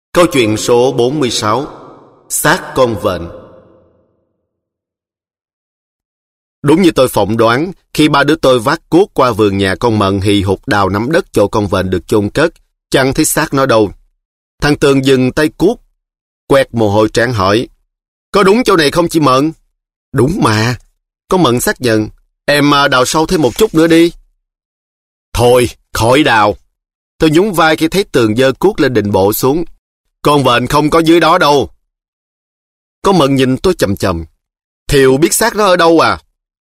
Câu chuyện số 46. Xác con vện. Đúng như tôi phỏng đoán, khi ba đứa tôi vác cuốc qua vườn nhà con Mận hì hục đào nắm đất chỗ con vện được chôn cất, chẳng thấy xác nó đâu. Thằng Tường dừng tay cuốc, quẹt mồ hôi trán hỏi: "Có đúng chỗ này không chị Mận?" "Đúng mà." Con Mận xác nhận: "Em đào sâu thêm một chút nữa đi." "Thôi, khỏi đào." Tôi nhún vai khi thấy Tường giơ cuốc lên định bộ xuống. "Con vện không có dưới đó đâu." Con Mận nhìn tôi chầm chầm: "Thiều biết xác nó ở đâu à?"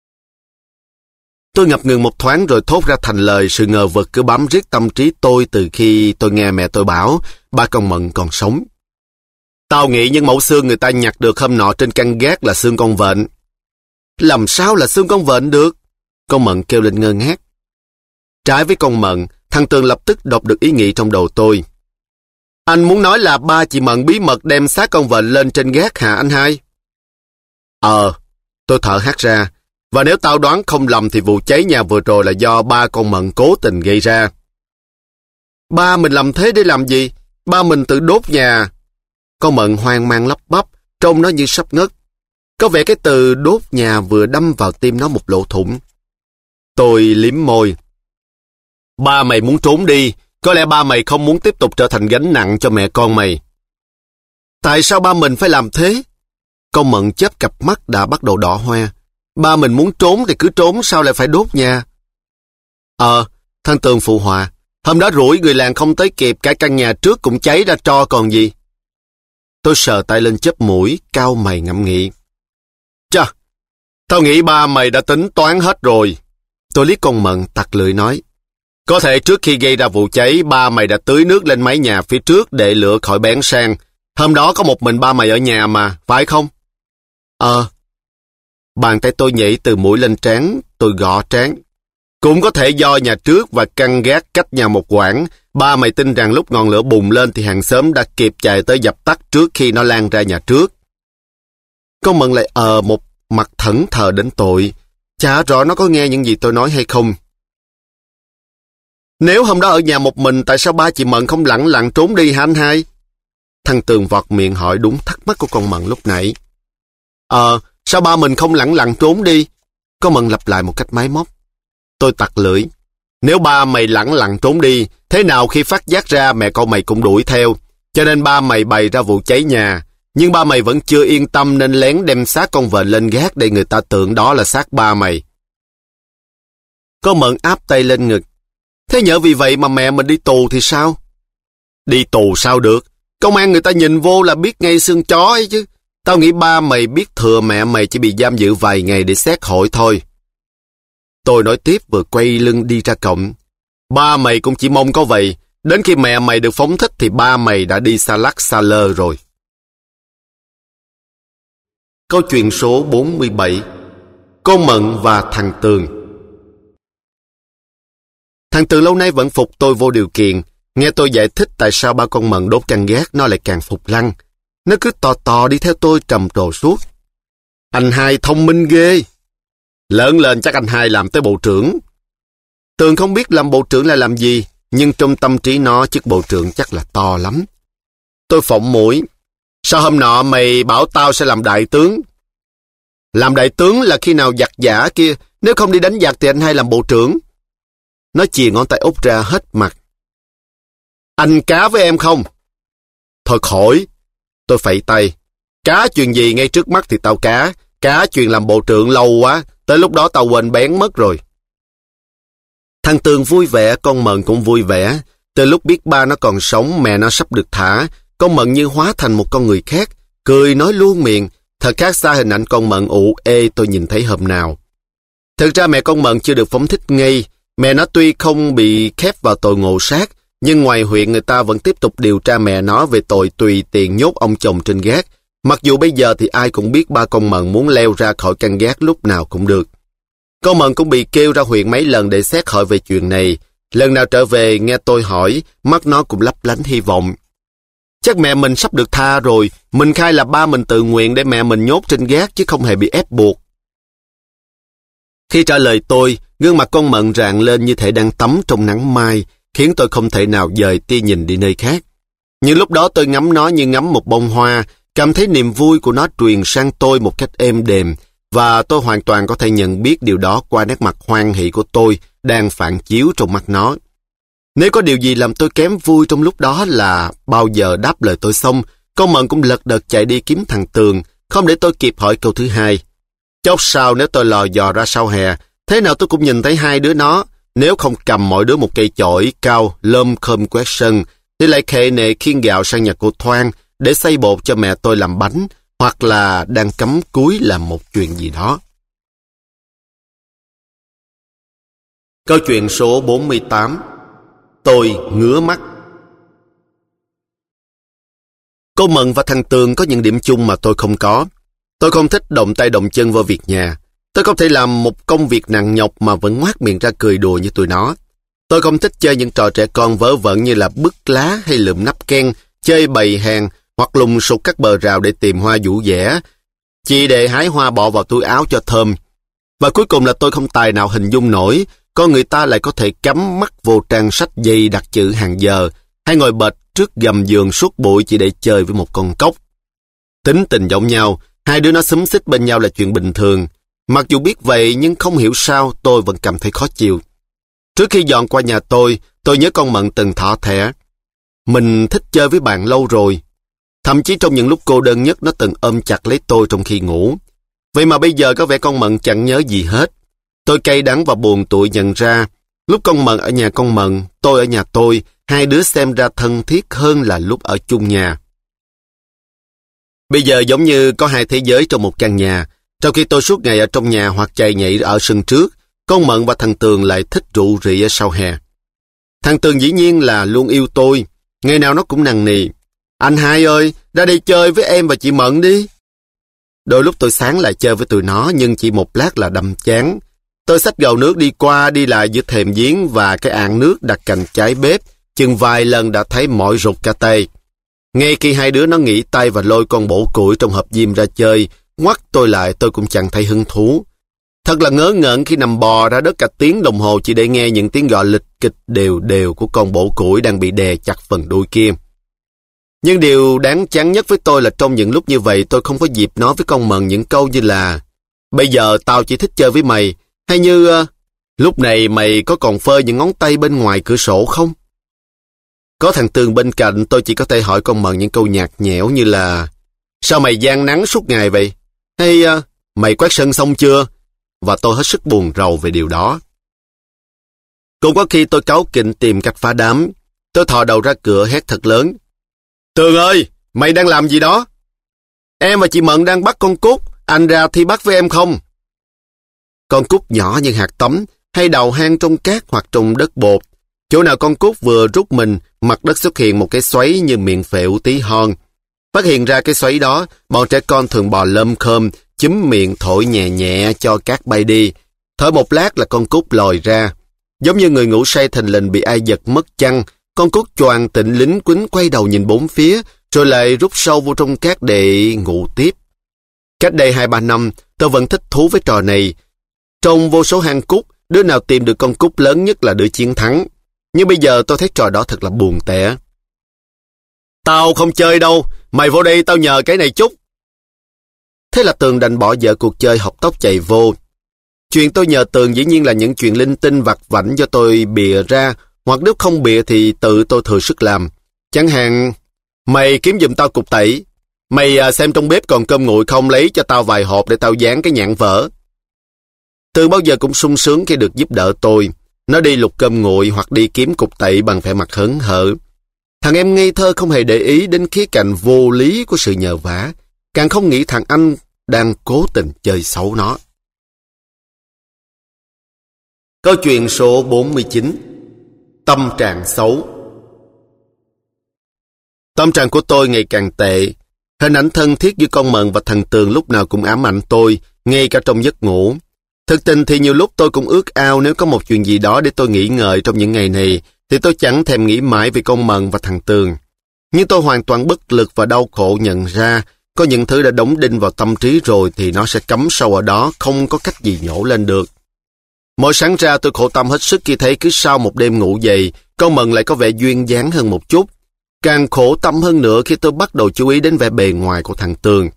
Tôi ngập ngừng một thoáng rồi thốt ra thành lời sự ngờ vực cứ bám riết tâm trí tôi từ khi tôi nghe mẹ tôi bảo ba con Mận còn sống. "Tao nghĩ những mẫu xương người ta nhặt được hôm nọ trên căn gác là xương con vện." "Làm sao là xương con vện được?" Con Mận kêu lên ngơ ngác. Trái với con Mận, thằng Tường lập tức đọc được ý nghĩ trong đầu tôi. "Anh muốn nói là ba chị Mận bí mật đem xác con vện lên trên gác hả anh hai?" Tôi thở hắt ra. "Và nếu tao đoán không lầm thì vụ cháy nhà vừa rồi là do ba con Mận cố tình gây ra." "Ba mình làm thế để làm gì? Ba mình tự đốt nhà." Con Mận hoang mang lắp bắp, trông nó như sắp ngất. Có vẻ cái từ đốt nhà vừa đâm vào tim nó một lỗ thủng. Tôi liếm môi. "Ba mày muốn trốn đi, có lẽ ba mày không muốn tiếp tục trở thành gánh nặng cho mẹ con mày." "Tại sao ba mình phải làm thế?" Con Mận chớp cặp mắt đã bắt đầu đỏ hoe. "Ba mình muốn trốn thì cứ trốn, sao lại phải đốt nhà?" Thằng Tường phụ họa. "Hôm đó rủi người làng không tới kịp, cả căn nhà trước cũng cháy ra tro còn gì." Tôi sờ tay lên chớp mũi, cau mày ngẫm nghĩ. "Chà, tao nghĩ ba mày đã tính toán hết rồi." Tôi liếc con Mận tặc lưỡi nói: "Có thể trước khi gây ra vụ cháy, ba mày đã tưới nước lên mái nhà phía trước để lửa khỏi bén sang. Hôm đó có một mình ba mày ở nhà mà, phải không?" Bàn tay tôi nhảy từ mũi lên trán, tôi gõ trán. "Cũng có thể do nhà trước và căn gác cách nhau một quãng. Ba mày tin rằng lúc ngọn lửa bùng lên thì hàng xóm đã kịp chạy tới dập tắt trước khi nó lan ra nhà trước." Con Mận lại một mặt thẫn thờ đến tội. Chả rõ nó có nghe những gì tôi nói hay không. "Nếu hôm đó ở nhà một mình, tại sao ba chị Mận không lẳng lặng trốn đi hả anh hai?" Thằng Tường vọt miệng hỏi đúng thắc mắc của con Mận lúc nãy. Sao ba mình không lẳng lặng trốn đi?" Con Mận lặp lại một cách máy móc. Tôi tặc lưỡi. "Nếu ba mày lẳng lặng trốn đi, thế nào khi phát giác ra mẹ con mày cũng đuổi theo. Cho nên ba mày bày ra vụ cháy nhà. Nhưng ba mày vẫn chưa yên tâm nên lén đem xác con vện lên gác để người ta tưởng đó là xác ba mày." Con Mận áp tay lên ngực. "Thế nhỡ vì vậy mà mẹ mình đi tù thì sao?" "Đi tù sao được? Công an người ta nhìn vô là biết ngay xương chó ấy chứ. Tao nghĩ ba mày biết thừa mẹ mày chỉ bị giam giữ vài ngày để xét hỏi thôi." Tôi nói tiếp vừa quay lưng đi ra cổng. "Ba mày cũng chỉ mong có vậy. Đến khi mẹ mày được phóng thích thì ba mày đã đi xa lắc xa lơ rồi." Câu chuyện số 47. Con Mận và thằng Tường. Thằng Tường lâu nay vẫn phục tôi vô điều kiện. Nghe tôi giải thích tại sao ba con Mận đốt căn gác, nó lại càng phục lăng. Nó cứ tò đi theo tôi trầm trồ suốt. "Anh hai thông minh ghê. Lớn lên chắc anh hai làm tới bộ trưởng." Tường không biết làm bộ trưởng là làm gì, nhưng trong tâm trí nó chức bộ trưởng chắc là to lắm. Tôi phỏng mũi. "Sao hôm nọ mày bảo tao sẽ làm đại tướng?" "Làm đại tướng là khi nào giặc giả kia, nếu không đi đánh giặc thì anh hai làm bộ trưởng." Nó chìa ngón tay út ra hết mặt. "Anh cá với em không?" "Thôi khỏi." Tôi phẩy tay. "Cá chuyện gì ngay trước mắt thì tao cá. Cá chuyện làm bộ trưởng lâu quá, tới lúc đó tao quên bén mất rồi." Thằng Tường vui vẻ, con Mận cũng vui vẻ. Từ lúc biết ba nó còn sống, mẹ nó sắp được thả, con Mận như hóa thành một con người khác, cười nói luôn miệng, thật khác xa hình ảnh con Mận ụ ê tôi nhìn thấy hôm nào. Thực ra mẹ con Mận chưa được phóng thích ngay. Mẹ nó tuy không bị khép vào tội ngộ sát, nhưng ngoài huyện người ta vẫn tiếp tục điều tra mẹ nó về tội tùy tiện nhốt ông chồng trên gác. Mặc dù bây giờ thì ai cũng biết ba con Mận muốn leo ra khỏi căn gác lúc nào cũng được. Con Mận cũng bị kêu ra huyện mấy lần để xét hỏi về chuyện này. Lần nào trở về nghe tôi hỏi, mắt nó cũng lấp lánh hy vọng. Chắc mẹ mình sắp được tha rồi, mình khai là ba mình tự nguyện để mẹ mình nhốt trên gác chứ không hề bị ép buộc. Khi trả lời tôi, gương mặt con Mận rạng lên như thể đang tắm trong nắng mai, khiến tôi không thể nào dời tia nhìn đi nơi khác. Nhưng lúc đó tôi ngắm nó như ngắm một bông hoa, cảm thấy niềm vui của nó truyền sang tôi một cách êm đềm, và tôi hoàn toàn có thể nhận biết điều đó qua nét mặt hoan hỷ của tôi đang phản chiếu trong mắt nó. Nếu có điều gì làm tôi kém vui trong lúc đó là bao giờ đáp lời tôi xong, con mận cũng lật đật chạy đi kiếm thằng Tường, không để tôi kịp hỏi câu thứ hai. Chốc sau nếu tôi lò dò ra sau hè, thế nào tôi cũng nhìn thấy hai đứa nó, nếu không cầm mỗi đứa một cây chổi cao lơm khơm quét sân, thì lại khệ nệ khiêng gạo sang nhà cô Thoan để xay bột cho mẹ tôi làm bánh, hoặc là đang cắm cúi làm một chuyện gì đó. Câu chuyện số 48. Tôi ngứa mắt. Cô Mận và thằng Tường có những điểm chung mà tôi không có. Tôi không thích động tay động chân vào việc nhà. Tôi không thể làm một công việc nặng nhọc mà vẫn ngoác miệng ra cười đùa như tụi nó. Tôi không thích chơi những trò trẻ con vớ vẩn như là bứt lá hay lượm nắp ken, chơi bày hàng hoặc lùng sục các bờ rào để tìm hoa vũ vẽ, chỉ để hái hoa bỏ vào túi áo cho thơm. Và cuối cùng là tôi không tài nào hình dung nổi con người ta lại có thể cắm mắt vô trang sách dày đặt chữ hàng giờ, hay ngồi bệt trước gầm giường suốt buổi chỉ để chơi với một con cóc. Tính tình giống nhau, hai đứa nó xúm xít bên nhau là chuyện bình thường. Mặc dù biết vậy nhưng không hiểu sao tôi vẫn cảm thấy khó chịu. Trước khi dọn qua nhà tôi nhớ con Mận từng thỏ thẻ. Mình thích chơi với bạn lâu rồi. Thậm chí trong những lúc cô đơn nhất nó từng ôm chặt lấy tôi trong khi ngủ. Vậy mà bây giờ có vẻ con Mận chẳng nhớ gì hết. Tôi cay đắng và buồn tủi nhận ra, lúc con Mận ở nhà con Mận, tôi ở nhà tôi, hai đứa xem ra thân thiết hơn là lúc ở chung nhà. Bây giờ giống như có hai thế giới trong một căn nhà. Trong khi tôi suốt ngày ở trong nhà hoặc chạy nhảy ở sân trước, con Mận và thằng Tường lại thích rượu rỉ ở sau hè. Thằng Tường dĩ nhiên là luôn yêu tôi, ngày nào nó cũng nằng nì. Anh hai ơi, ra đây chơi với em và chị Mận đi. Đôi lúc tôi sáng lại chơi với tụi nó, nhưng chỉ một lát là đâm chán. Tôi xách gầu nước đi qua đi lại giữa thềm giếng và cái ạn nước đặt cạnh trái bếp, chừng vài lần đã thấy mỏi rụt cả tay. Ngay khi hai đứa nó nghỉ tay và lôi con bổ củi trong hộp diêm ra chơi, ngoắt tôi lại tôi cũng chẳng thấy hứng thú. Thật là ngớ ngẩn khi nằm bò ra đất cả tiếng đồng hồ chỉ để nghe những tiếng gọi lịch kịch đều đều của con bổ củi đang bị đè chặt phần đuôi kia. Nhưng điều đáng chán nhất với tôi là trong những lúc như vậy tôi không có dịp nói với con Mận những câu như là bây giờ tao chỉ thích chơi với mày, hay như lúc này mày có còn phơi những ngón tay bên ngoài cửa sổ không? Có thằng Tường bên cạnh tôi chỉ có thể hỏi con Mận những câu nhạt nhẽo như là sao mày gian nắng suốt ngày vậy? Hay mày quét sân xong chưa? Và tôi hết sức buồn rầu về điều đó. Cũng có khi tôi cáu kỉnh tìm cách phá đám. Tôi thò đầu ra cửa hét thật lớn. Tường ơi, mày đang làm gì đó? Em và chị Mận đang bắt con cút, anh ra thi bắt với em không? Con cút nhỏ như hạt tấm, hay đào hang trong cát hoặc trong đất bột. Chỗ nào con cút vừa rút mình, mặt đất xuất hiện một cái xoáy như miệng phễu tí hon. Phát hiện ra cái xoáy đó, bọn trẻ con thường bò lơm khơm, chúm miệng thổi nhẹ nhẹ cho cát bay đi. Thở một lát là con cút lòi ra. Giống như người ngủ say thình lình bị ai giật mất chăn, con cút choàng tỉnh lính quýnh quay đầu nhìn bốn phía, rồi lại rút sâu vô trong cát để ngủ tiếp. Cách đây 2-3 năm, tôi vẫn thích thú với trò này. Trong vô số hang cút, đứa nào tìm được con cút lớn nhất là đứa chiến thắng. Nhưng bây giờ tôi thấy trò đó thật là buồn tẻ. Tao không chơi đâu, mày vô đây tao nhờ cái này chút. Thế là Tường đành bỏ dở cuộc chơi học tóc chạy vô. Chuyện tôi nhờ Tường dĩ nhiên là những chuyện linh tinh vặt vãnh do tôi bịa ra, hoặc nếu không bịa thì tự tôi thừa sức làm. Chẳng hạn, mày kiếm giùm tao cục tẩy. Mày xem trong bếp còn cơm nguội không, lấy cho tao vài hộp để tao dán cái nhãn vỡ. Tường bao giờ cũng sung sướng khi được giúp đỡ tôi. Nó đi lục cơm nguội hoặc đi kiếm cục tẩy bằng vẻ mặt hớn hở. Thằng em ngây thơ không hề để ý đến khía cạnh vô lý của sự nhờ vả, càng không nghĩ thằng anh đang cố tình chơi xấu nó. Câu chuyện số 49. Tâm trạng xấu. Tâm trạng của tôi ngày càng tệ. Hình ảnh thân thiết với con Mận và thằng Tường lúc nào cũng ám ảnh tôi, ngay cả trong giấc ngủ. Thực tình thì nhiều lúc tôi cũng ước ao nếu có một chuyện gì đó để tôi nghĩ ngợi trong những ngày này, thì tôi chẳng thèm nghĩ mãi về con Mận và thằng Tường. Nhưng tôi hoàn toàn bất lực và đau khổ nhận ra, có những thứ đã đóng đinh vào tâm trí rồi thì nó sẽ cắm sâu ở đó, không có cách gì nhổ lên được. Mỗi sáng ra tôi khổ tâm hết sức khi thấy cứ sau một đêm ngủ dậy, con Mận lại có vẻ duyên dáng hơn một chút. Càng khổ tâm hơn nữa khi tôi bắt đầu chú ý đến vẻ bề ngoài của thằng Tường.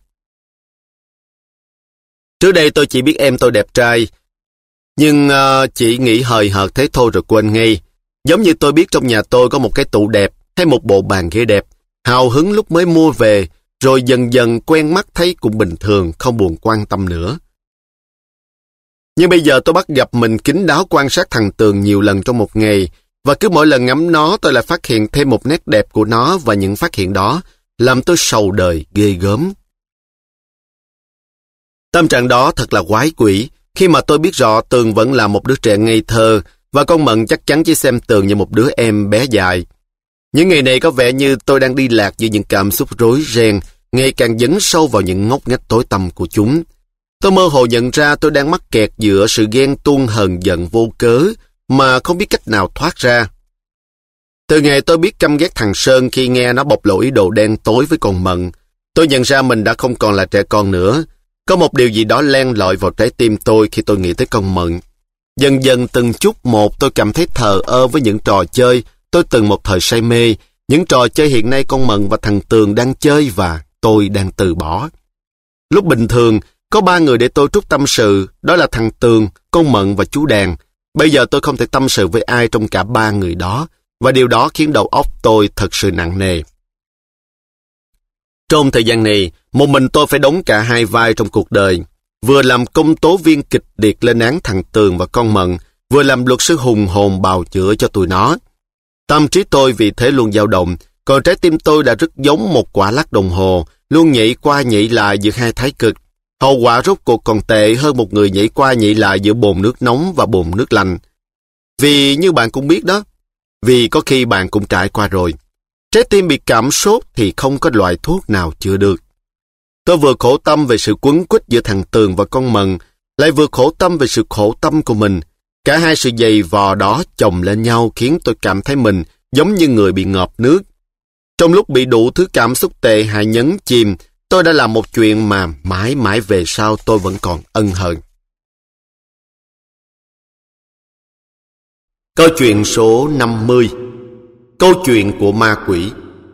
Trước đây tôi chỉ biết em tôi đẹp trai, nhưng chỉ nghĩ hời hợt thế thôi rồi quên ngay. Giống như tôi biết trong nhà tôi có một cái tủ đẹp hay một bộ bàn ghế đẹp, hào hứng lúc mới mua về, rồi dần dần quen mắt thấy cũng bình thường, không buồn quan tâm nữa. Nhưng bây giờ tôi bắt gặp mình kín đáo quan sát thằng Tường nhiều lần trong một ngày, và cứ mỗi lần ngắm nó tôi lại phát hiện thêm một nét đẹp của nó, và những phát hiện đó làm tôi sầu đời ghê gớm. Tâm trạng đó thật là quái quỷ, khi mà tôi biết rõ Tường vẫn là một đứa trẻ ngây thơ, và con Mận chắc chắn chỉ xem Tường như một đứa em bé dại. Những ngày này có vẻ như tôi đang đi lạc giữa những cảm xúc rối ren, ngày càng dấn sâu vào những ngóc ngách tối tăm của chúng. Tôi mơ hồ nhận ra tôi đang mắc kẹt giữa sự ghen tuông hờn giận vô cớ, mà không biết cách nào thoát ra. Từ ngày tôi biết căm ghét thằng Sơn khi nghe nó bộc lộ ý đồ đen tối với con Mận, tôi nhận ra mình đã không còn là trẻ con nữa. Có một điều gì đó len lỏi vào trái tim tôi khi tôi nghĩ tới con Mận. Dần dần từng chút một tôi cảm thấy thờ ơ với những trò chơi tôi từng một thời say mê, những trò chơi hiện nay con Mận và thằng Tường đang chơi và tôi đang từ bỏ. Lúc bình thường, có 3 người để tôi trút tâm sự, đó là thằng Tường, con Mận và chú Đàn. Bây giờ tôi không thể tâm sự với ai trong cả 3 người đó, và điều đó khiến đầu óc tôi thật sự nặng nề. Trong thời gian này, một mình tôi phải đóng cả 2 vai trong cuộc đời. Vừa làm công tố viên kịch liệt lên án thằng Tường và con Mận, vừa làm luật sư hùng hồn bào chữa cho tụi nó. Tâm trí tôi vì thế luôn dao động, còn trái tim tôi đã rất giống một quả lắc đồng hồ, luôn nhảy qua nhảy lại giữa hai thái cực. Hậu quả rốt cuộc còn tệ hơn một người nhảy qua nhảy lại giữa bồn nước nóng và bồn nước lạnh. Vì như bạn cũng biết đó, vì có khi bạn cũng trải qua rồi. Trái tim bị cảm sốt thì không có loại thuốc nào chữa được. Tôi vừa khổ tâm về sự quấn quýt giữa thằng Tường và con Mận, lại vừa khổ tâm về sự khổ tâm của mình. Cả hai sự dày vò đó chồng lên nhau khiến tôi cảm thấy mình giống như người bị ngợp nước. Trong lúc bị đủ thứ cảm xúc tệ hại nhấn chìm, tôi đã làm một chuyện mà mãi mãi về sau tôi vẫn còn ân hận. Câu chuyện số 50. Câu chuyện của ma quỷ.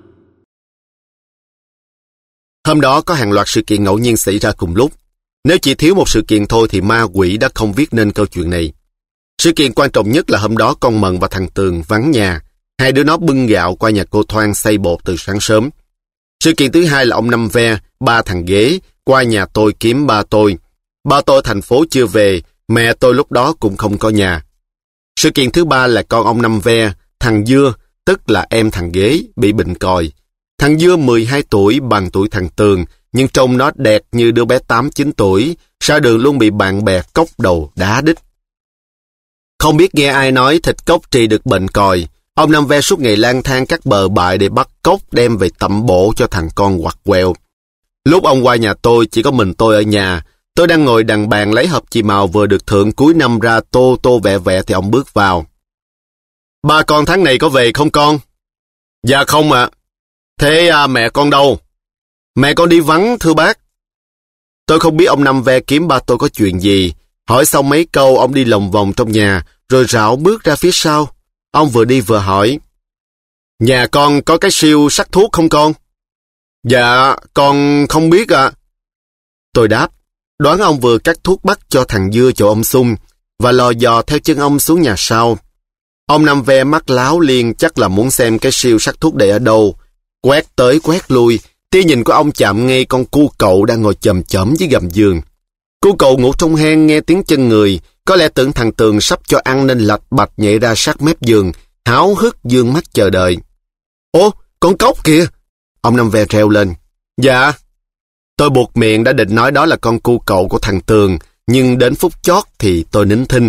Hôm đó có hàng loạt sự kiện ngẫu nhiên xảy ra cùng lúc. Nếu chỉ thiếu một sự kiện thôi thì ma quỷ đã không viết nên câu chuyện này. Sự kiện quan trọng nhất là hôm đó con Mận và thằng Tường vắng nhà. Hai đứa nó bưng gạo qua nhà cô Thoan xay bột từ sáng sớm. Sự kiện thứ hai là ông Năm Ve, ba thằng Ghế, qua nhà tôi kiếm ba tôi. Ba tôi ở thành phố chưa về, mẹ tôi lúc đó cũng không có nhà. Sự kiện thứ ba là con ông Năm Ve, thằng Dưa, tức là em thằng Ghế, bị bệnh còi. Thằng Dưa 12 tuổi bằng tuổi thằng Tường, nhưng trông nó đẹp như đứa bé 8-9 tuổi, ra đường luôn bị bạn bè cốc đầu đá đít. Không biết nghe ai nói thịt cốc trị được bệnh còi, ông Năm Ve suốt ngày lang thang các bờ bãi để bắt cốc đem về tẩm bổ cho thằng con quặt quẹo. Lúc ông qua nhà tôi chỉ có mình tôi ở nhà, tôi đang ngồi đằng bàn lấy hộp chì màu vừa được thưởng cuối năm ra tô tô vẽ vẽ thì ông bước vào. Ba con tháng này có về không con? Dạ không ạ. Thế mẹ con đâu? Mẹ con đi vắng thưa bác. Tôi không biết ông Năm Ve kiếm ba tôi có chuyện gì. Hỏi xong mấy câu ông đi lòng vòng trong nhà rồi rảo bước ra phía sau. Ông vừa đi vừa hỏi: Nhà con có cái siêu sắc thuốc không con? Dạ con không biết ạ. Tôi đáp, đoán ông vừa cắt thuốc bắc cho thằng Dưa chỗ ông Sung và lò dò theo chân ông xuống nhà sau. Ông Năm Ve mắt láo liền, chắc là muốn xem cái siêu sắc thuốc để ở đâu. Quét tới quét lui, tia nhìn của ông chạm ngay con cu cậu đang ngồi chồm chõm dưới gầm giường. Cu cậu ngủ trong hang nghe tiếng chân người, có lẽ tưởng thằng Tường sắp cho ăn nên lạch bạch nhảy ra sát mép giường, háo hức dương mắt chờ đợi. Ô, con cóc kìa! Ông Năm Ve reo lên. Dạ. Tôi buộc miệng đã định nói đó là con cu cậu của thằng Tường, nhưng đến phút chót thì tôi nín thinh.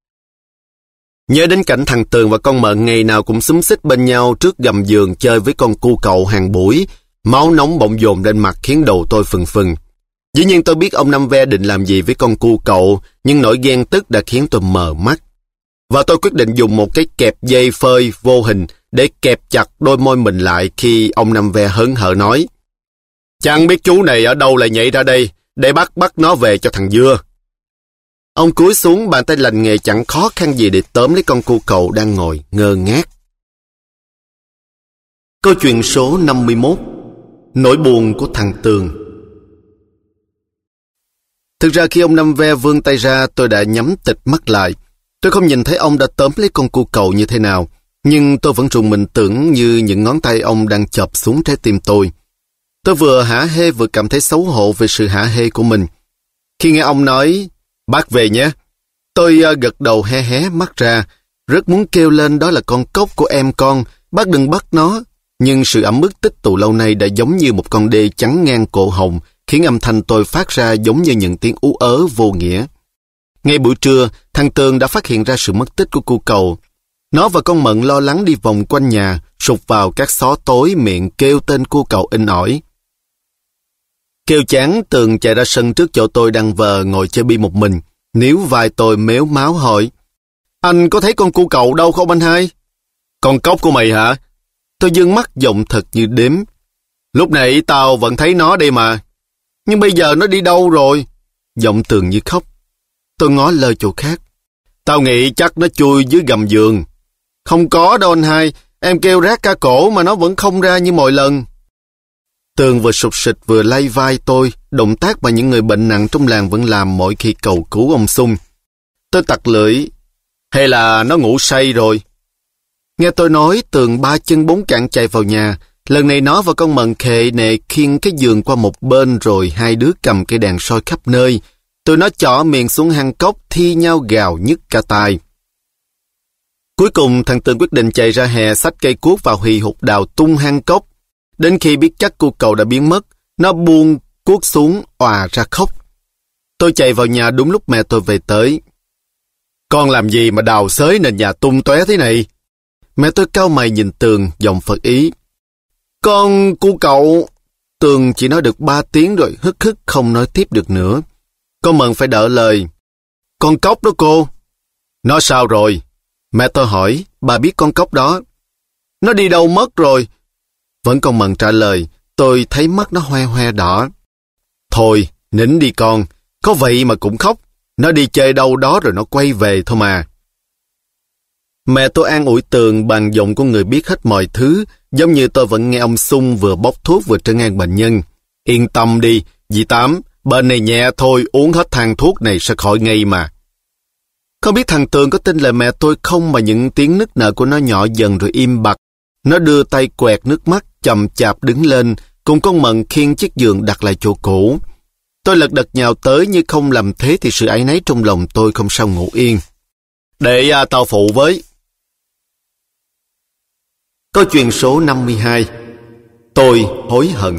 Nhớ đến cảnh thằng Tường và con Mận ngày nào cũng xúm xít bên nhau trước gầm giường chơi với con cu cậu hàng buổi, máu nóng bỗng dồn lên mặt khiến đầu tôi phừng phừng. Dĩ nhiên tôi biết ông Năm Ve định làm gì với con cu cậu, nhưng nỗi ghen tức đã khiến tôi mờ mắt. Và tôi quyết định dùng một cái kẹp dây phơi vô hình để kẹp chặt đôi môi mình lại khi ông Năm Ve hớn hở nói: Chẳng biết chú này ở đâu lại nhảy ra đây để bắt nó về cho thằng Dưa. Ông cúi xuống, bàn tay lành nghề chẳng khó khăn gì để tóm lấy con cu cậu đang ngồi ngơ ngác. Câu chuyện số 51. Nỗi buồn của thằng Tường. Thực ra khi ông Năm Ve vươn tay ra, tôi đã nhắm tịt mắt lại. Tôi không nhìn thấy ông đã tóm lấy con cua cầu như thế nào, nhưng tôi vẫn rùng mình tưởng như những ngón tay ông đang chộp xuống trái tim tôi. Tôi vừa hả hê vừa cảm thấy xấu hổ về sự hả hê của mình. Khi nghe ông nói, bác về nhé, tôi gật đầu hé hé mắt ra, rất muốn kêu lên đó là con cóc của em con, bác đừng bắt nó. Nhưng sự ấm ức tích tụ lâu nay đã giống như một con đê chắn ngang cổ họng, khiến âm thanh tôi phát ra giống như những tiếng ú ớ vô nghĩa. Ngay buổi trưa, thằng Tường đã phát hiện ra sự mất tích của cua cầu. Nó và con Mận lo lắng đi vòng quanh nhà, sụp vào các xó tối miệng kêu tên cua cầu inh ỏi. Kêu chán, Tường chạy ra sân trước chỗ tôi đang vờ ngồi chơi bi một mình, níu vai tôi méo máu hỏi: Anh có thấy con cua cầu đâu không anh hai? Con cóc của mày hả? Tôi dương mắt giọng thật như đếm. Lúc nãy tao vẫn thấy nó đây mà. Nhưng bây giờ nó đi đâu rồi? Giọng Tường như khóc. Tôi ngó lơ chỗ khác. Tao nghĩ chắc nó chui dưới gầm giường. Không có đâu anh hai. Em kêu rát cả cổ mà nó vẫn không ra như mọi lần. Tường vừa sụt sịt vừa lay vai tôi, động tác mà những người bệnh nặng trong làng vẫn làm mỗi khi cầu cứu ông Sung. Tôi tặc lưỡi. Hay là nó ngủ say rồi? Nghe tôi nói, Tường ba chân bốn cẳng chạy vào nhà. Lần này nó và con Mận khệ nệ khiêng cái giường qua một bên, rồi hai đứa cầm cây đèn soi khắp nơi. Tụi nó chỏ miệng xuống hang cốc thi nhau gào nhức cả tai. Cuối cùng thằng Tường quyết định chạy ra hè xách cây cuốc vào hì hục đào tung hang cốc. Đến khi biết chắc cua cầu đã biến mất, nó buông cuốc xuống òa ra khóc. Tôi chạy vào nhà đúng lúc mẹ tôi về tới. Con làm gì mà đào xới nền nhà tung tóe thế này? Mẹ tôi cau mày nhìn Tường, giọng phật ý. Con cua cậu... Tường chỉ nói được 3 tiếng rồi hức hức không nói tiếp được nữa. Con Mận phải đỡ lời. Con cóc đó cô. Nó sao rồi? Mẹ tôi hỏi, bà biết con cóc đó. Nó đi đâu mất rồi? Vẫn con Mận trả lời, tôi thấy mắt nó hoe hoe đỏ. Thôi, nín đi con, có vậy mà cũng khóc. Nó đi chơi đâu đó rồi nó quay về thôi mà. Mẹ tôi an ủi Tường bằng giọng của người biết hết mọi thứ, giống như tôi vẫn nghe ông Sung vừa bóc thuốc vừa trấn an bệnh nhân. Yên tâm đi, dì Tám, bệnh này nhẹ thôi, uống hết thang thuốc này sẽ khỏi ngay mà. Không biết thằng Tường có tin lời mẹ tôi không mà những tiếng nức nở của nó nhỏ dần rồi im bặt. Nó đưa tay quẹt nước mắt, chậm chạp đứng lên, cùng con Mận khiêng chiếc giường đặt lại chỗ cũ. Tôi lật đật nhào tới, như không làm thế thì sự áy náy trong lòng tôi không sao ngủ yên. Để tao phụ với. Câu chuyện số 52. Tôi hối hận.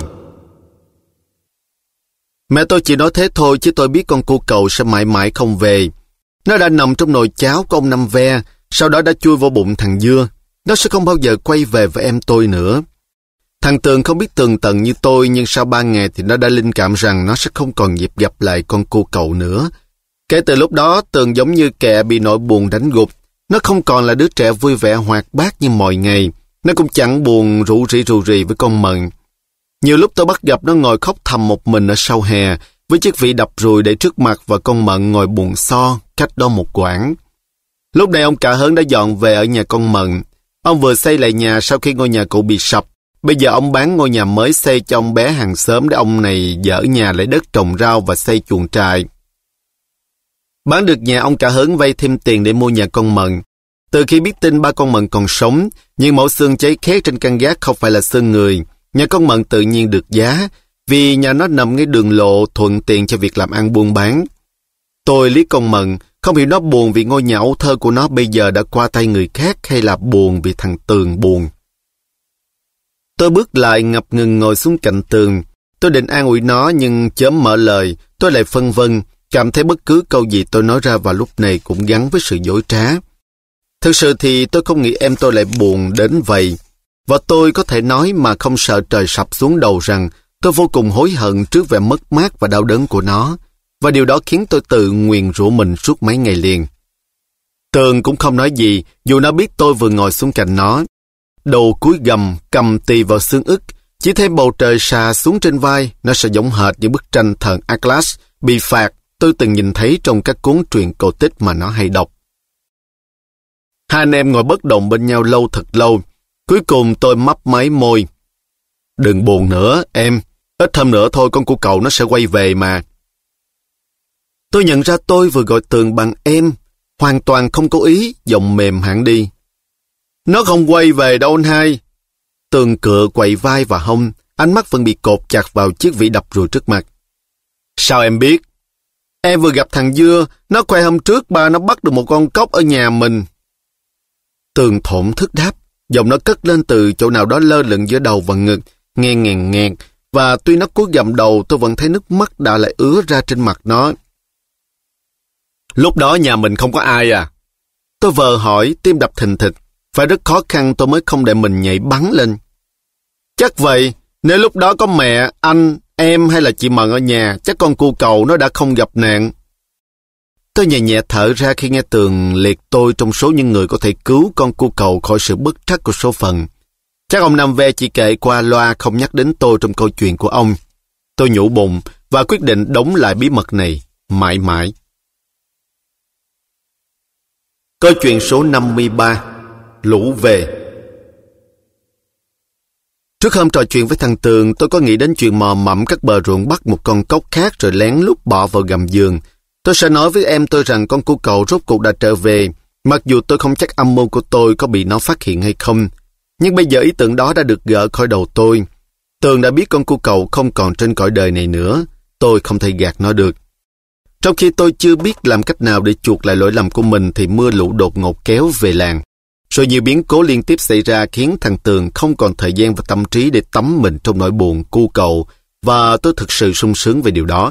Mẹ tôi chỉ nói thế thôi chứ tôi biết con cua cầu sẽ mãi mãi không về. Nó đã nằm trong nồi cháo của ông Năm Ve, sau đó đã chui vào bụng thằng Dưa. Nó sẽ không bao giờ quay về với em tôi nữa. Thằng Tường không biết tường tận như tôi, nhưng sau 3 ngày thì nó đã linh cảm rằng nó sẽ không còn dịp gặp lại con cua cậu nữa. Kể từ lúc đó, Tường giống như kẹ bị nỗi buồn đánh gục. Nó không còn là đứa trẻ vui vẻ hoạt bát như mọi ngày. Nó cũng chẳng buồn rủ rỉ với con Mận. Nhiều lúc tôi bắt gặp nó ngồi khóc thầm một mình ở sau hè, với chiếc vỉ đập ruồi để trước mặt và con Mận ngồi buồn so, cách đó một quãng. Lúc này ông Cả Hớn đã dọn về ở nhà con Mận. Ông vừa xây lại nhà sau khi ngôi nhà cũ bị sập. Bây giờ ông bán ngôi nhà mới xây cho ông bé hàng xóm để ông này dỡ nhà lấy đất trồng rau và xây chuồng trại. Bán được nhà, ông Cả Hớn vay thêm tiền để mua nhà con Mận. Từ khi biết tin ba con Mận còn sống, nhưng mẫu xương cháy khét trên căn gác không phải là xương người, nhà con Mận tự nhiên được giá, vì nhà nó nằm ngay đường lộ thuận tiện cho việc làm ăn buôn bán. Tôi liếc con Mận, không hiểu nó buồn vì ngôi nhà ấu thơ của nó bây giờ đã qua tay người khác hay là buồn vì thằng Tường buồn. Tôi bước lại ngập ngừng ngồi xuống cạnh Tường. Tôi định an ủi nó nhưng chớm mở lời, tôi lại phân vân, cảm thấy bất cứ câu gì tôi nói ra vào lúc này cũng gắn với sự dối trá. Thực sự thì tôi không nghĩ em tôi lại buồn đến vậy. Và tôi có thể nói mà không sợ trời sập xuống đầu rằng tôi vô cùng hối hận trước vẻ mất mát và đau đớn của nó. Và điều đó khiến tôi tự nguyền rủa mình suốt mấy ngày liền. Tường cũng không nói gì, dù nó biết tôi vừa ngồi xuống cạnh nó. Đầu cúi gầm, cầm tì vào xương ức, chỉ thêm bầu trời xà xuống trên vai, nó sẽ giống hệt những bức tranh thần Atlas bị phạt tôi từng nhìn thấy trong các cuốn truyện cổ tích mà nó hay đọc. Hai anh em ngồi bất động bên nhau lâu thật lâu. Cuối cùng tôi mấp máy môi. Đừng buồn nữa, em. Ít hôm nữa thôi con cu cậu nó sẽ quay về mà. Tôi nhận ra tôi vừa gọi Tường bằng em, hoàn toàn không có ý, giọng mềm hẳn đi. Nó không quay về đâu anh hai. Tường cựa quậy vai và hông, ánh mắt vẫn bị cột chặt vào chiếc vỉ đập ruồi trước mặt. Sao em biết? Em vừa gặp thằng Dưa, nó khoe hôm trước ba nó bắt được một con cóc ở nhà mình. Tường thổn thức đáp, giọng nó cất lên từ chỗ nào đó lơ lửng giữa đầu và ngực, nghe ngàn ngạt, và tuy nó cúi gằm đầu tôi vẫn thấy nước mắt đã lại ứa ra trên mặt nó. Lúc đó nhà mình không có ai à? Tôi vờ hỏi, tim đập thình thịch, phải rất khó khăn tôi mới không để mình nhảy bắn lên. Chắc vậy, nếu lúc đó có mẹ, anh, em hay là chị Mận ở nhà, chắc con cu cậu nó đã không gặp nạn. Tôi nhẹ nhẹ thở ra khi nghe Tường liệt tôi trong số những người có thể cứu con cu cậu khỏi sự bất trắc của số phận. Chắc ông Năm Ve chỉ kể qua loa không nhắc đến tôi trong câu chuyện của ông. Tôi nhủ bụng và quyết định đóng lại bí mật này mãi mãi. Câu chuyện số 53. Lũ về. Trước hôm trò chuyện với thằng Tường, tôi có nghĩ đến chuyện mò mẫm các bờ ruộng bắt một con cóc khác rồi lén lút bỏ vào gầm giường. Tôi sẽ nói với em tôi rằng con cu cậu rốt cuộc đã trở về, mặc dù tôi không chắc âm mưu của tôi có bị nó phát hiện hay không. Nhưng bây giờ ý tưởng đó đã được gỡ khỏi đầu tôi. Tường đã biết con cu cậu không còn trên cõi đời này nữa. Tôi không thể gạt nó được. Trong khi tôi chưa biết làm cách nào để chuộc lại lỗi lầm của mình thì mưa lũ đột ngột kéo về làng. Rồi nhiều biến cố liên tiếp xảy ra khiến thằng Tường không còn thời gian và tâm trí để tắm mình trong nỗi buồn cu cậu, và tôi thực sự sung sướng về điều đó.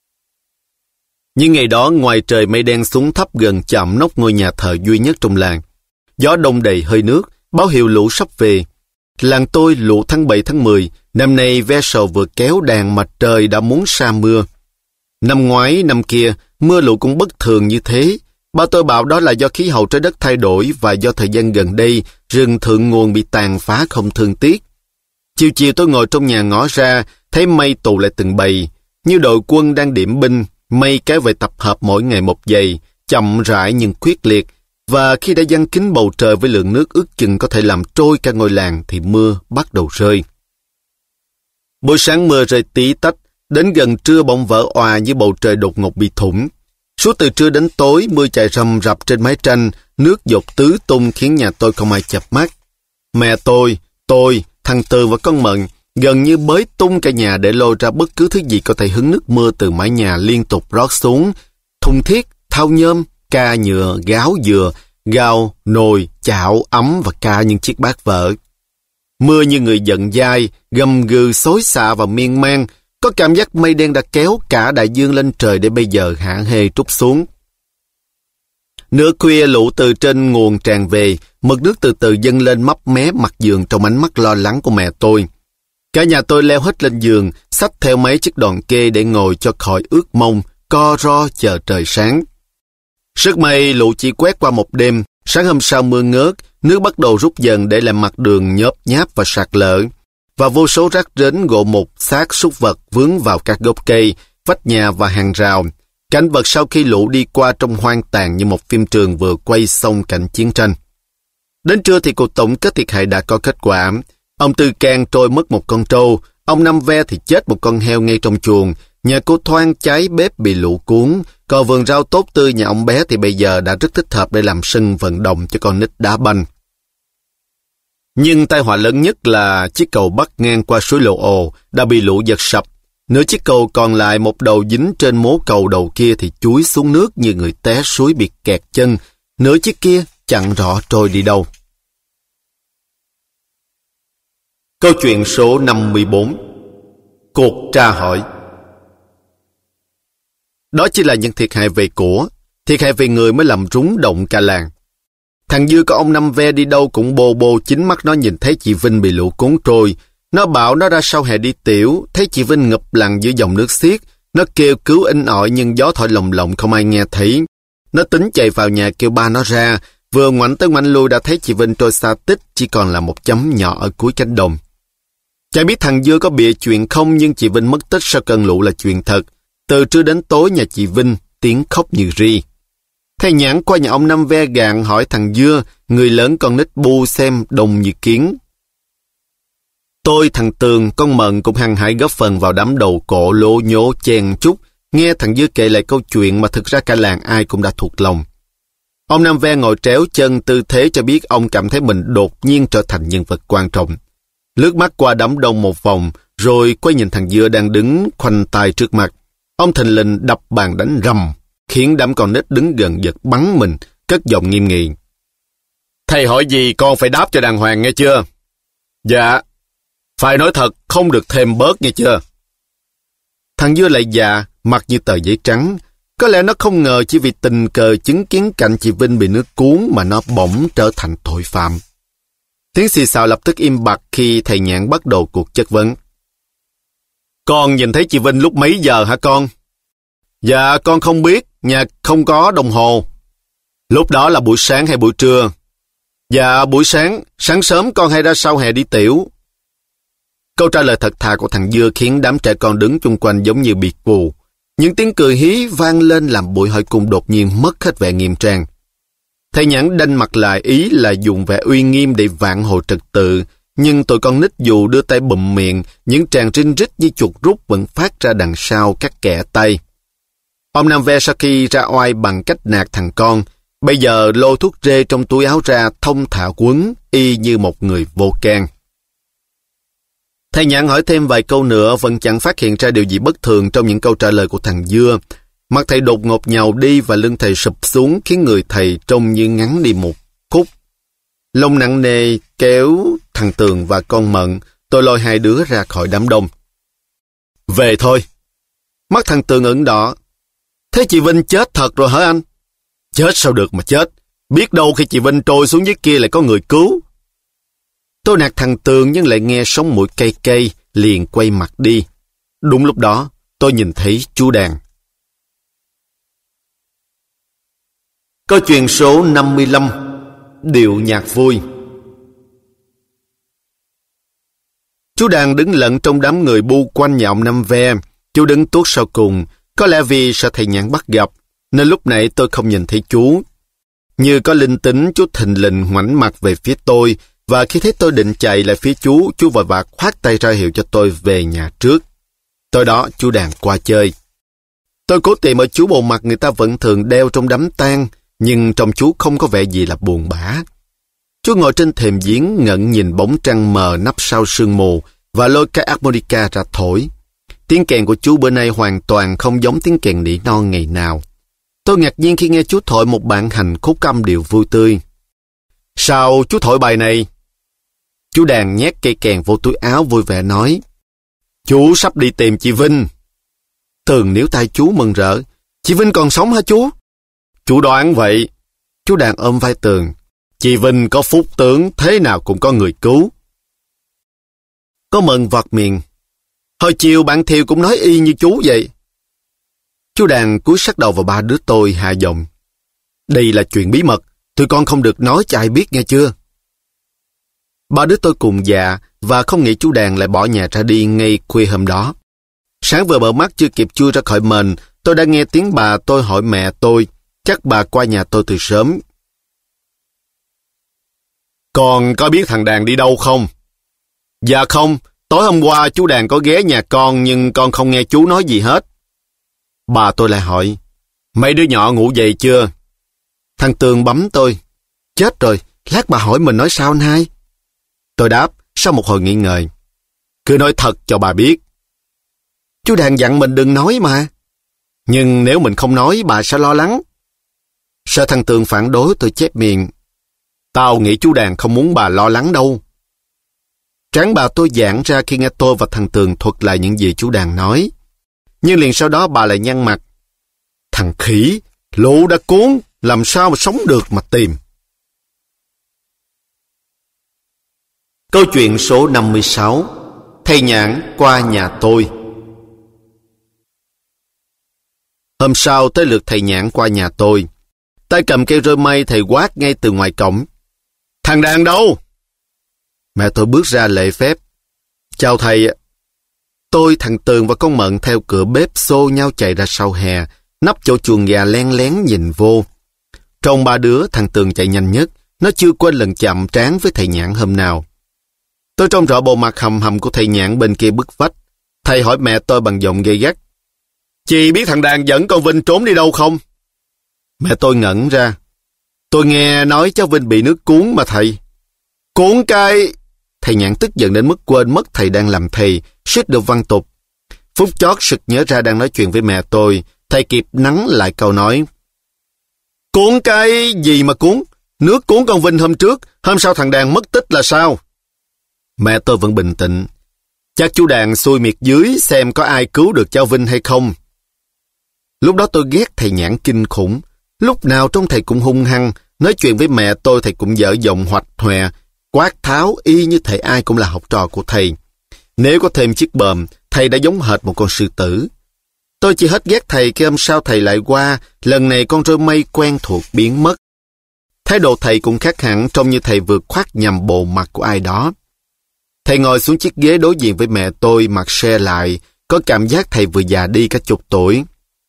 Nhưng ngày đó ngoài trời mây đen xuống thấp gần chạm nóc ngôi nhà thờ duy nhất trong làng. Gió đông đầy hơi nước, báo hiệu lũ sắp về. Làng tôi lũ tháng 7 tháng 10, năm nay ve sầu vừa kéo đàn mà trời đã muốn sa mưa. Năm ngoái, năm kia, mưa lũ cũng bất thường như thế. Ba tôi bảo đó là do khí hậu trái đất thay đổi và do thời gian gần đây, rừng thượng nguồn bị tàn phá không thương tiếc. Chiều chiều tôi ngồi trong nhà ngó ra, thấy mây tụ lại từng bầy. Như đội quân đang điểm binh, mây kéo về tập hợp mỗi ngày một giày, chậm rãi nhưng quyết liệt. Và khi đã giăng kín bầu trời với lượng nước ước chừng có thể làm trôi cả ngôi làng thì mưa bắt đầu rơi. Buổi sáng mưa rơi tí tách, đến gần trưa bỗng vỡ òa như bầu trời đột ngột bị thủng. Suốt từ trưa đến tối, mưa chảy rầm rập trên mái tranh, nước dột tứ tung khiến nhà tôi không ai chợp mắt. Mẹ tôi, thằng Tư và con Mận gần như bới tung cả nhà để lôi ra bất cứ thứ gì có thể hứng nước mưa từ mái nhà liên tục rót xuống. Thùng thiết, thau nhôm, ca nhựa, gáo dừa, gao, nồi, chảo, ấm và cả những chiếc bát vỡ. Mưa như người giận dai, gầm gừ xối xả và miên man. Có cảm giác mây đen đã kéo cả đại dương lên trời để bây giờ hạ hê trút xuống. Nửa khuya lũ từ trên nguồn tràn về, mực nước từ từ dâng lên mấp mé mặt giường trong ánh mắt lo lắng của mẹ tôi. Cả nhà tôi leo hết lên giường, xách theo mấy chiếc đòn kê để ngồi cho khỏi ướt mông, co ro chờ trời sáng. Rất may lũ chỉ quét qua một đêm, sáng hôm sau mưa ngớt, nước bắt đầu rút dần để làm mặt đường nhớp nháp và sạt lở. Và vô số rác rến gỗ mục, xác súc vật vướng vào các gốc cây, vách nhà và hàng rào. Cảnh vật sau khi lũ đi qua trông hoang tàn như một phim trường vừa quay xong cảnh chiến tranh. Đến trưa thì cuộc tổng kết thiệt hại đã có kết quả. Ông Tư Can trôi mất một con trâu, ông Năm Ve thì chết một con heo ngay trong chuồng, nhà cô Thoan cháy bếp bị lũ cuốn, còn vườn rau tốt tươi nhà ông bé thì bây giờ đã rất thích hợp để làm sân vận động cho con nít đá banh. Nhưng tai họa lớn nhất là chiếc cầu bắc ngang qua suối Lộ Ồ đã bị lũ giật sập. Nửa chiếc cầu còn lại một đầu dính trên mố cầu đầu kia thì chúi xuống nước như người té suối bị kẹt chân. Nửa chiếc kia chẳng rõ trôi đi đâu. Câu chuyện số 54. Cuộc tra hỏi. Đó chỉ là những thiệt hại về của, thiệt hại về người mới làm rúng động cả làng. Thằng Dư có ông Năm Ve đi đâu cũng bô bô chính mắt nó nhìn thấy chị Vinh bị lũ cuốn trôi. Nó bảo nó ra sau hè đi tiểu, thấy chị Vinh ngập lặng giữa dòng nước xiết. Nó kêu cứu inh ỏi nhưng gió thổi lồng lộng không ai nghe thấy. Nó tính chạy vào nhà kêu ba nó ra, vừa ngoảnh tới ngoảnh lui đã thấy chị Vinh trôi xa tích, chỉ còn là một chấm nhỏ ở cuối cánh đồng. Chả biết thằng Dư có bịa chuyện không, nhưng chị Vinh mất tích sau cơn lũ là chuyện thật. Từ trưa đến tối nhà chị Vinh tiếng khóc như ri. Thầy Nhãn qua nhà ông Năm Ve gạn hỏi thằng Dưa, người lớn con nít bu xem đồng như kiến, Tôi, thằng Tường, con Mận cũng hăng hái góp phần vào đám đầu cổ lố nhố chen chúc, nghe thằng Dưa kể lại câu chuyện mà thực ra cả làng ai cũng đã thuộc lòng. Ông Năm Ve ngồi tréo chân tư thế cho biết ông cảm thấy mình đột nhiên trở thành nhân vật quan trọng. Lướt mắt qua đám đông một vòng, rồi quay nhìn thằng Dưa đang đứng khoanh tay trước mặt. Ông thình lình đập bàn đánh rầm, khiến đám con nít đứng gần giật bắn mình, cất giọng nghiêm nghị. Thầy hỏi gì con phải đáp cho đàng hoàng nghe chưa? Dạ. Phải nói thật, không được thêm bớt nghe chưa? Thằng Dưa lại dạ, mặt như tờ giấy trắng. Có lẽ nó không ngờ chỉ vì tình cờ chứng kiến cảnh chị Vinh bị nước cuốn mà nó bỗng trở thành tội phạm. Tiếng xì xào lập tức im bặt khi thầy Nhãn bắt đầu cuộc chất vấn. Con nhìn thấy chị Vinh lúc mấy giờ hả con? Dạ con không biết, nhà không có đồng hồ. Lúc đó là buổi sáng hay buổi trưa? Dạ buổi sáng, sáng sớm con hay ra sau hè đi tiểu. Câu trả lời thật thà của thằng Dưa khiến đám trẻ con đứng chung quanh giống như biệt cù. Những tiếng cười hí vang lên làm buổi hỏi cung đột nhiên mất hết vẻ nghiêm trang. Thầy Nhãn đanh mặt lại ý là dùng vẻ uy nghiêm để vạn hồi trật tự, nhưng tụi con nít dù đưa tay bụm miệng, những tràng rinh rít như chuột rút vẫn phát ra đằng sau các kẽ tay. Ông Nam Ve sau khi ra oai bằng cách nạt thằng con, bây giờ lôi thuốc rê trong túi áo ra thông thả quấn, y như một người vô can. Thầy Nhãn hỏi thêm vài câu nữa vẫn chẳng phát hiện ra điều gì bất thường trong những câu trả lời của thằng Dưa. Mặt thầy đột ngột nhàu đi và lưng thầy sụp xuống khiến người thầy trông như ngắn đi một khúc. Lông nặng nề kéo thằng Tường và con Mận, tôi lôi hai đứa ra khỏi đám đông. Về thôi. Mắt thằng Tường ửng đỏ. Thế chị Vinh chết thật rồi hả anh? Chết sao được mà chết. Biết đâu khi chị Vinh trôi xuống dưới kia lại có người cứu. Tôi nạt thằng Tường nhưng lại nghe sống mũi cay cay, liền quay mặt đi. Đúng lúc đó, tôi nhìn thấy chú Đàn. Câu chuyện số 55. Điệu nhạc vui. Chú Đàn đứng lẫn trong đám người bu quanh nhà ông Năm Ve. Chú đứng tuốt sau cùng, có lẽ vì sợ thầy Nhãn bắt gặp, nên lúc nãy tôi không nhìn thấy chú. Như có linh tính, chú thình lình ngoảnh mặt về phía tôi, và khi thấy tôi định chạy lại phía chú vội vã khoát tay ra hiệu cho tôi về nhà trước. Tối đó, chú Đàn qua chơi. Tôi cố tìm ở chú bộ mặt người ta vẫn thường đeo trong đám tang, nhưng trong chú không có vẻ gì là buồn bã. Chú ngồi trên thềm giếng ngẩn nhìn bóng trăng mờ nấp sau sương mù và lôi cái harmonica ra thổi. Tiếng kèn của chú bữa nay hoàn toàn không giống tiếng kèn nỉ non ngày nào. Tôi ngạc nhiên khi nghe chú thổi một bản hành khúc âm điệu vui tươi. Sao chú thổi bài này? Chú Đàn nhét cây kèn vô túi áo vui vẻ nói. Chú sắp đi tìm chị Vinh. Tường níu tay chú mừng rỡ. Chị Vinh còn sống hả chú? Chú đoán vậy. Chú Đàn ôm vai Tường. Chị Vinh có phúc tướng, thế nào cũng có người cứu. Có Mận vọt miệng. Hồi chiều bạn Thiều cũng nói y như chú vậy. Chú Đàn cúi sát đầu vào ba đứa tôi hạ giọng. Đây là chuyện bí mật, tụi con không được nói cho ai biết nghe chưa? Ba đứa tôi cùng dạ và không nghĩ chú Đàn lại bỏ nhà ra đi ngay khuya hôm đó. Sáng vừa mở mắt chưa kịp chui ra khỏi mền, tôi đã nghe tiếng bà tôi hỏi mẹ tôi, chắc bà qua nhà tôi từ sớm. Con có biết thằng Đàn đi đâu không? Dạ không, tối hôm qua chú Đàn có ghé nhà con nhưng con không nghe chú nói gì hết. Bà tôi lại hỏi, mấy đứa nhỏ ngủ dậy chưa? Thằng Tường bấm tôi. Chết rồi, lát bà hỏi mình nói sao anh hai? Tôi đáp, sau một hồi nghi ngờ. Cứ nói thật cho bà biết. Chú Đàn dặn mình đừng nói mà. Nhưng nếu mình không nói, bà sẽ lo lắng. Sợ thằng Tường phản đối, tôi chép miệng. Tao nghĩ chú Đàn không muốn bà lo lắng đâu. Trán bà tôi giãn ra khi nghe tôi và thằng Tường thuật lại những gì chú Đàn nói. Nhưng liền sau đó bà lại nhăn mặt. Thằng khỉ, lũ đã cuốn, làm sao mà sống được mà tìm. Câu chuyện số 56. Thầy Nhãn qua nhà tôi. Hôm sau tới lượt thầy Nhãn qua nhà tôi. Tay cầm cây roi mây thầy quát ngay từ ngoài cổng. Thằng Đàn đâu? Mẹ tôi bước ra lễ phép. Chào thầy. Tôi, thằng Tường và con Mận theo cửa bếp xô nhau chạy ra sau hè, nấp chỗ chuồng gà len lén nhìn vô. Trong ba đứa, thằng Tường chạy nhanh nhất, nó chưa quên lần chạm trán với thầy Nhãn hôm nào. Tôi trông rõ bộ mặt hầm hầm của thầy Nhãn bên kia bức vách. Thầy hỏi mẹ tôi bằng giọng gay gắt. Chị biết thằng Đàn dẫn con Vinh trốn đi đâu không? Mẹ tôi ngẩn ra. Tôi nghe nói cháu Vinh bị nước cuốn mà thầy. Cuốn cái... Thầy Nhãn tức giận đến mức quên mất thầy đang làm thầy, suýt được văng tục. Phút chót sực nhớ ra đang nói chuyện với mẹ tôi, thầy kịp nắn lại câu nói. Cuốn cái gì mà cuốn? Nước cuốn con Vinh hôm trước, hôm sau thằng Đàn mất tích là sao? Mẹ tôi vẫn bình tĩnh. Chắc chú Đàn xui miệt dưới xem có ai cứu được cháu Vinh hay không. Lúc đó tôi ghét thầy Nhãn kinh khủng. Lúc nào trông thầy cũng hung hăng, nói chuyện với mẹ tôi thầy cũng dở giọng hoạch hòe, quát tháo y như thầy ai cũng là học trò của thầy. Nếu có thêm chiếc bờm, thầy đã giống hệt một con sư tử. Tôi chỉ hết ghét thầy khi hôm sau thầy lại qua, lần này con rơi mây quen thuộc biến mất. Thái độ thầy cũng khác hẳn, trông như thầy vừa khoác nhầm bộ mặt của ai đó. Thầy ngồi xuống chiếc ghế đối diện với mẹ tôi, mặt xe lại, có cảm giác thầy vừa già đi cả chục tuổi.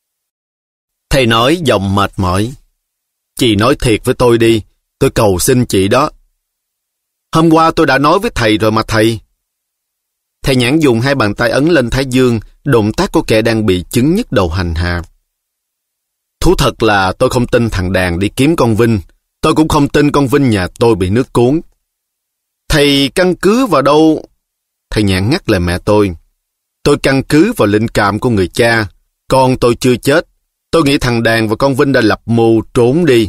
Thầy nói giọng mệt mỏi. Chị nói thiệt với tôi đi, tôi cầu xin chị đó. Hôm qua tôi đã nói với thầy rồi mà thầy. Thầy Nhãn dùng hai bàn tay ấn lên thái dương, động tác của kẻ đang bị chứng nhức đầu hành hạ. Thú thật là tôi không tin thằng Đàn đi kiếm con Vinh. Tôi cũng không tin con Vinh nhà tôi bị nước cuốn. Thầy căn cứ vào đâu? Thầy Nhãn ngắt lời mẹ tôi. Tôi căn cứ vào linh cảm của người cha. Con tôi chưa chết. Tôi nghĩ thằng Đàn và con Vinh đã lập mưu trốn đi.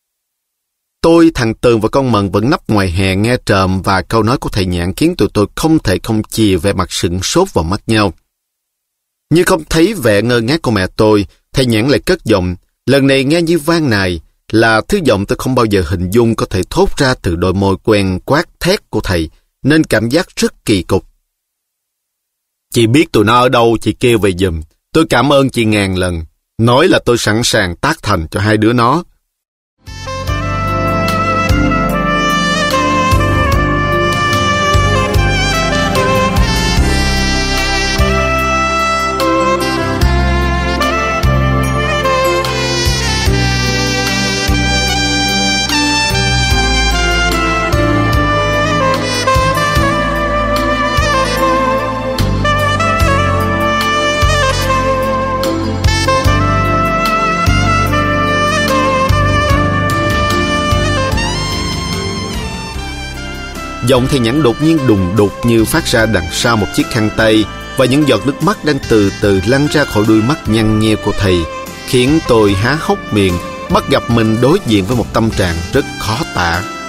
Tôi, thằng Tường và con Mận vẫn nấp ngoài hè nghe trộm, và câu nói của thầy Nhãn khiến tụi tôi không thể không chìa vẻ mặt sửng sốt vào mắt nhau. Như không thấy vẻ ngơ ngác của mẹ tôi, thầy Nhãn lại cất giọng, lần này nghe như vang nài, là thứ giọng tôi không bao giờ hình dung có thể thốt ra từ đôi môi quen quát thét của thầy, nên cảm giác rất kỳ cục. Chị biết tụi nó ở đâu, chị kêu về giùm. Tôi cảm ơn chị ngàn lần. Nói là tôi sẵn sàng tác thành cho hai đứa nó. Giọng thầy Nhãn đột nhiên đùng đục như phát ra đằng sau một chiếc khăn tay, và những giọt nước mắt đang từ từ lăn ra khỏi đôi mắt nhăn nheo của thầy, khiến tôi há hốc miệng, bắt gặp mình đối diện với một tâm trạng rất khó tả.